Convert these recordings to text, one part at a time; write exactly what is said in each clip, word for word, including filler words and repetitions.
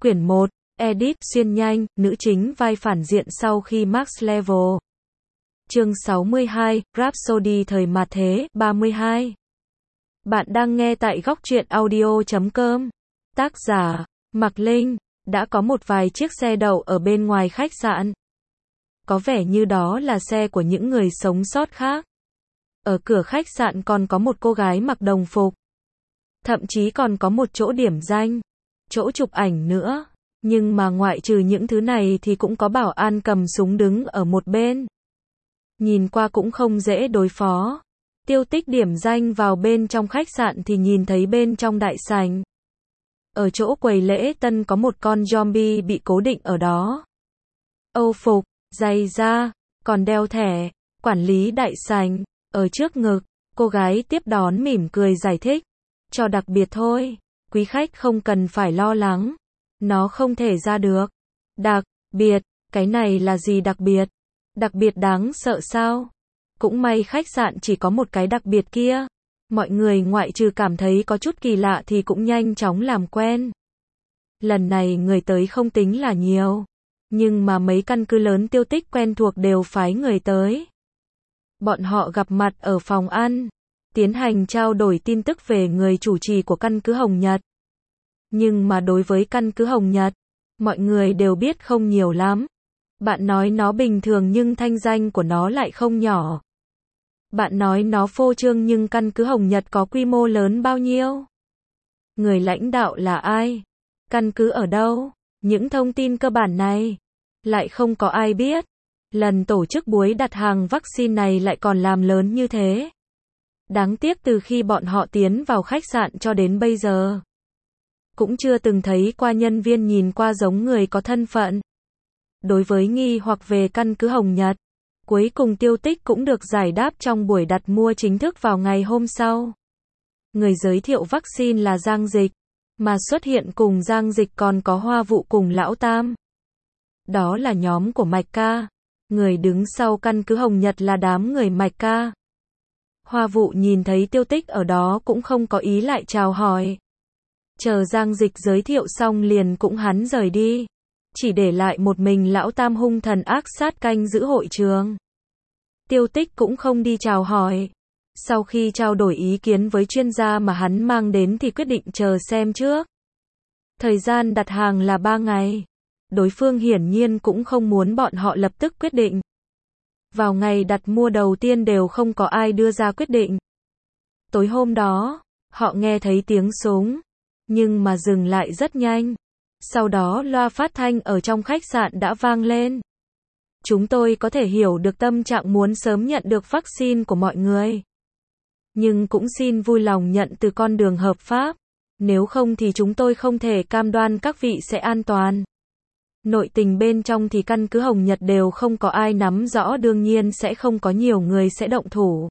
Quyển một, Edit, xuyên nhanh, nữ chính vai phản diện sau khi Max Level. Chương sáu mươi hai, Rhapsody thời mạt thế, ba mươi hai. Bạn đang nghe tại góc truyện audio chấm com. Tác giả, Mạc Linh. Đã có một vài chiếc xe đậu ở bên ngoài khách sạn. Có vẻ như đó là xe của những người sống sót khác. Ở cửa khách sạn còn có một cô gái mặc đồng phục. Thậm chí còn có một chỗ điểm danh, chỗ chụp ảnh nữa. Nhưng mà ngoại trừ những thứ này thì cũng có bảo an cầm súng đứng ở một bên. Nhìn qua cũng không dễ đối phó. Tiêu Tích điểm danh vào bên trong khách sạn thì nhìn thấy bên trong đại sảnh. Ở chỗ quầy lễ tân có một con zombie bị cố định ở đó. Âu phục, giày da, còn đeo thẻ, quản lý đại sảnh, ở trước ngực. Cô gái tiếp đón mỉm cười giải thích. Cho đặc biệt thôi, quý khách không cần phải lo lắng. Nó không thể ra được. Đặc biệt, cái này là gì đặc biệt? Đặc biệt đáng sợ sao? Cũng may khách sạn chỉ có một cái đặc biệt kia. Mọi người ngoại trừ cảm thấy có chút kỳ lạ thì cũng nhanh chóng làm quen. Lần này người tới không tính là nhiều. Nhưng mà mấy căn cứ lớn Tiêu Tích quen thuộc đều phái người tới. Bọn họ gặp mặt ở phòng ăn, tiến hành trao đổi tin tức về người chủ trì của căn cứ Hồng Nhật. Nhưng mà đối với căn cứ Hồng Nhật, mọi người đều biết không nhiều lắm. Bạn nói nó bình thường nhưng thanh danh của nó lại không nhỏ. Bạn nói nó phô trương nhưng căn cứ Hồng Nhật có quy mô lớn bao nhiêu? Người lãnh đạo là ai? Căn cứ ở đâu? Những thông tin cơ bản này lại không có ai biết. Lần tổ chức buổi đặt hàng vaccine này lại còn làm lớn như thế. Đáng tiếc từ khi bọn họ tiến vào khách sạn cho đến bây giờ, cũng chưa từng thấy qua nhân viên nhìn qua giống người có thân phận. Đối với nghi hoặc về căn cứ Hồng Nhật, cuối cùng Tiêu Tích cũng được giải đáp trong buổi đặt mua chính thức vào ngày hôm sau. Người giới thiệu vaccine là Giang Dịch, mà xuất hiện cùng Giang Dịch còn có Hoa Vụ cùng Lão Tam. Đó là nhóm của Mạch Ca. Người đứng sau căn cứ Hồng Nhật là đám người Mạch Ca. Hoa Vụ nhìn thấy Tiêu Tích ở đó cũng không có ý lại chào hỏi. Chờ Giang Dịch giới thiệu xong liền cũng hắn rời đi. Chỉ để lại một mình Lão Tam hung thần ác sát canh giữ hội trường. Tiêu Tích cũng không đi chào hỏi. Sau khi trao đổi ý kiến với chuyên gia mà hắn mang đến thì quyết định chờ xem trước. Thời gian đặt hàng là ba ngày. Đối phương hiển nhiên cũng không muốn bọn họ lập tức quyết định. Vào ngày đặt mua đầu tiên đều không có ai đưa ra quyết định. Tối hôm đó, họ nghe thấy tiếng súng. Nhưng mà dừng lại rất nhanh. Sau đó loa phát thanh ở trong khách sạn đã vang lên. Chúng tôi có thể hiểu được tâm trạng muốn sớm nhận được vaccine của mọi người. Nhưng cũng xin vui lòng nhận từ con đường hợp pháp. Nếu không thì chúng tôi không thể cam đoan các vị sẽ an toàn. Nội tình bên trong thì căn cứ Hồng Nhật đều không có ai nắm rõ, đương nhiên sẽ không có nhiều người sẽ động thủ.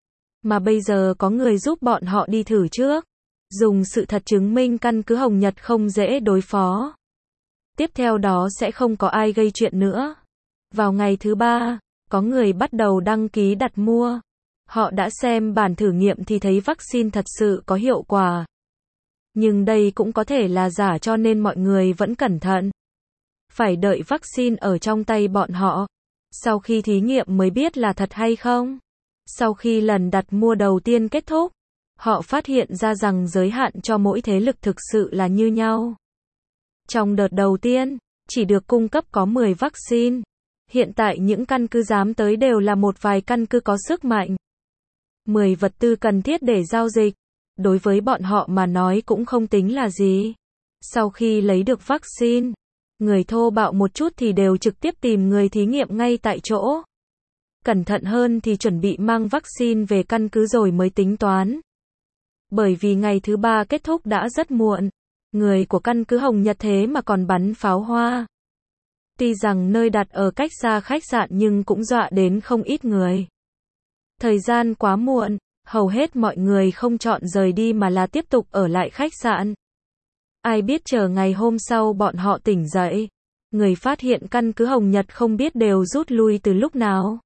Mà bây giờ có người giúp bọn họ đi thử trước. Dùng sự thật chứng minh căn cứ Hồng Nhật không dễ đối phó. Tiếp theo đó sẽ không có ai gây chuyện nữa. Vào ngày thứ ba, có người bắt đầu đăng ký đặt mua. Họ đã xem bản thử nghiệm thì thấy vaccine thật sự có hiệu quả. Nhưng đây cũng có thể là giả cho nên mọi người vẫn cẩn thận. Phải đợi vaccine ở trong tay bọn họ. Sau khi thí nghiệm mới biết là thật hay không. Sau khi lần đặt mua đầu tiên kết thúc, họ phát hiện ra rằng giới hạn cho mỗi thế lực thực sự là như nhau. Trong đợt đầu tiên, chỉ được cung cấp có mười vaccine. Hiện tại những căn cứ dám tới đều là một vài căn cứ có sức mạnh. mười vật tư cần thiết để giao dịch. Đối với bọn họ mà nói cũng không tính là gì. Sau khi lấy được vaccine, người thô bạo một chút thì đều trực tiếp tìm người thí nghiệm ngay tại chỗ. Cẩn thận hơn thì chuẩn bị mang vaccine về căn cứ rồi mới tính toán. Bởi vì ngày thứ ba kết thúc đã rất muộn. Người của căn cứ Hồng Nhật thế mà còn bắn pháo hoa. Tuy rằng nơi đặt ở cách xa khách sạn nhưng cũng dọa đến không ít người. Thời gian quá muộn, hầu hết mọi người không chọn rời đi mà là tiếp tục ở lại khách sạn. Ai biết chờ ngày hôm sau bọn họ tỉnh dậy. Người phát hiện căn cứ Hồng Nhật không biết đều rút lui từ lúc nào.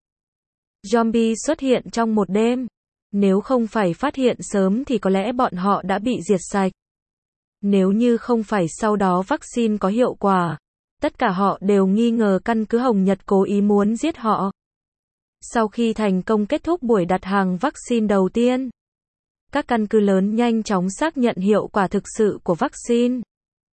Zombie xuất hiện trong một đêm. Nếu không phải phát hiện sớm thì có lẽ bọn họ đã bị diệt sạch. Nếu như không phải sau đó vaccine có hiệu quả, tất cả họ đều nghi ngờ căn cứ Hồng Nhật cố ý muốn giết họ. Sau khi thành công kết thúc buổi đặt hàng vaccine đầu tiên, các căn cứ lớn nhanh chóng xác nhận hiệu quả thực sự của vaccine.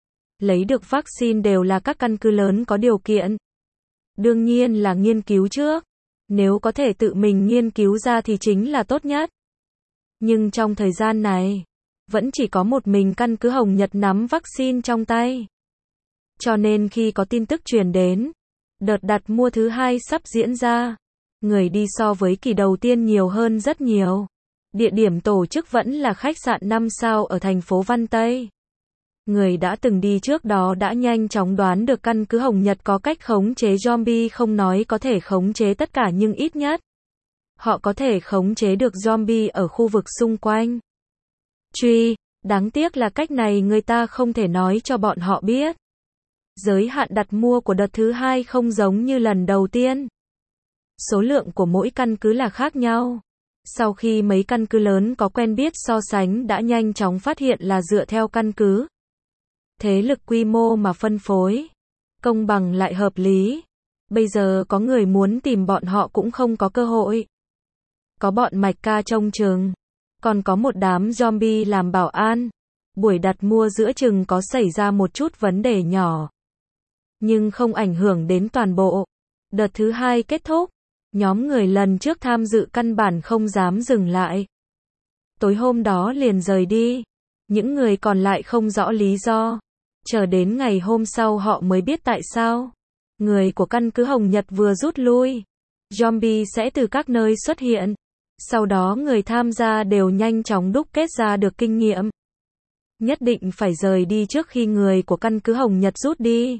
Lấy được vaccine đều là các căn cứ lớn có điều kiện. Đương nhiên là nghiên cứu trước. Nếu có thể tự mình nghiên cứu ra thì chính là tốt nhất. Nhưng trong thời gian này, vẫn chỉ có một mình căn cứ Hồng Nhật nắm vaccine trong tay. Cho nên khi có tin tức truyền đến, đợt đặt mua thứ hai sắp diễn ra, người đi so với kỳ đầu tiên nhiều hơn rất nhiều. Địa điểm tổ chức vẫn là khách sạn năm sao ở thành phố Văn Tây. Người đã từng đi trước đó đã nhanh chóng đoán được căn cứ Hồng Nhật có cách khống chế zombie, không nói có thể khống chế tất cả nhưng ít nhất họ có thể khống chế được zombie ở khu vực xung quanh. Truy, đáng tiếc là cách này người ta không thể nói cho bọn họ biết. Giới hạn đặt mua của đợt thứ hai không giống như lần đầu tiên. Số lượng của mỗi căn cứ là khác nhau. Sau khi mấy căn cứ lớn có quen biết so sánh đã nhanh chóng phát hiện là dựa theo căn cứ, thế lực quy mô mà phân phối, công bằng lại hợp lý. Bây giờ có người muốn tìm bọn họ cũng không có cơ hội. Có bọn Mạch Ca trông chừng, còn có một đám zombie làm bảo an. Buổi đặt mua giữa chừng có xảy ra một chút vấn đề nhỏ, nhưng không ảnh hưởng đến toàn bộ. Đợt thứ hai kết thúc, nhóm người lần trước tham dự căn bản không dám dừng lại. Tối hôm đó liền rời đi. Những người còn lại không rõ lý do. Chờ đến ngày hôm sau họ mới biết tại sao. Người của căn cứ Hồng Nhật vừa rút lui, zombie sẽ từ các nơi xuất hiện. Sau đó người tham gia đều nhanh chóng đúc kết ra được kinh nghiệm. Nhất định phải rời đi trước khi người của căn cứ Hồng Nhật rút đi.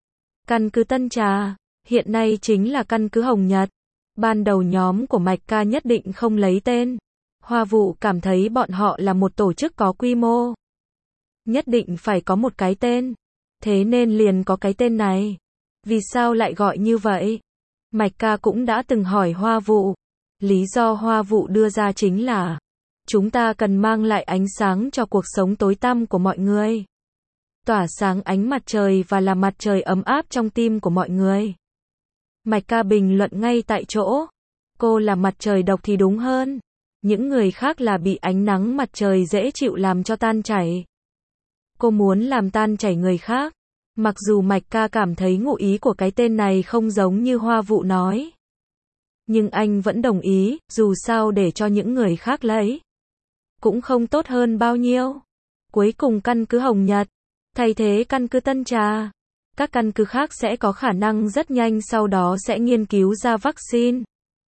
Căn cứ Tân Trà, hiện nay chính là căn cứ Hồng Nhật. Ban đầu nhóm của Mạch Ca nhất định không lấy tên. Hoa Vụ cảm thấy bọn họ là một tổ chức có quy mô. Nhất định phải có một cái tên. Thế nên liền có cái tên này. Vì sao lại gọi như vậy? Mạch Ca cũng đã từng hỏi Hoa Vụ. Lý do Hoa Vụ đưa ra chính là chúng ta cần mang lại ánh sáng cho cuộc sống tối tăm của mọi người. Tỏa sáng ánh mặt trời và là mặt trời ấm áp trong tim của mọi người. Mạch Ca bình luận ngay tại chỗ. Cô là mặt trời độc thì đúng hơn. Những người khác là bị ánh nắng mặt trời dễ chịu làm cho tan chảy. Cô muốn làm tan chảy người khác. Mặc dù Mạch Ca cảm thấy ngụ ý của cái tên này không giống như Hoa Vụ nói. Nhưng anh vẫn đồng ý, dù sao để cho những người khác lấy. Cũng không tốt hơn bao nhiêu. Cuối cùng căn cứ Hồng Nhật thay thế căn cứ Tân Trà. Các căn cứ khác sẽ có khả năng rất nhanh sau đó sẽ nghiên cứu ra vaccine.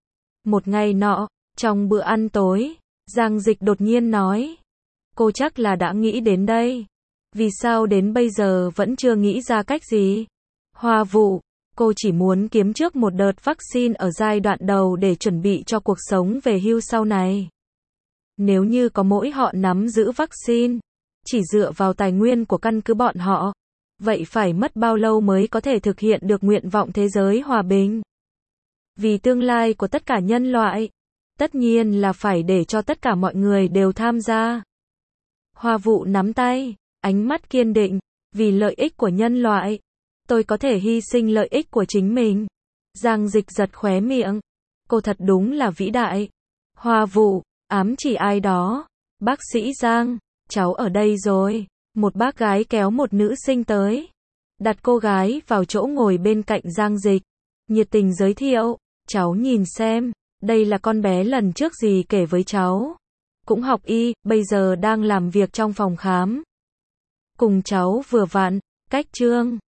Một ngày nọ, trong bữa ăn tối, Giang Dịch đột nhiên nói. Cô chắc là đã nghĩ đến đây. Vì sao đến bây giờ vẫn chưa nghĩ ra cách gì? Hoa Vụ, cô chỉ muốn kiếm trước một đợt vaccine ở giai đoạn đầu để chuẩn bị cho cuộc sống về hưu sau này. Nếu như có mỗi họ nắm giữ vaccine, chỉ dựa vào tài nguyên của căn cứ bọn họ, vậy phải mất bao lâu mới có thể thực hiện được nguyện vọng thế giới hòa bình? Vì tương lai của tất cả nhân loại, tất nhiên là phải để cho tất cả mọi người đều tham gia. Hoa Vụ nắm tay, ánh mắt kiên định, vì lợi ích của nhân loại, tôi có thể hy sinh lợi ích của chính mình. Giang Dịch giật khóe miệng, cô thật đúng là vĩ đại. Hoa Vụ, ám chỉ ai đó? Bác sĩ Giang, cháu ở đây rồi. Một bác gái kéo một nữ sinh tới, đặt cô gái vào chỗ ngồi bên cạnh Giang Dịch, nhiệt tình giới thiệu, cháu nhìn xem, đây là con bé lần trước dì kể với cháu, cũng học y, bây giờ đang làm việc trong phòng khám. Cùng cháu vừa vặn, cách Trương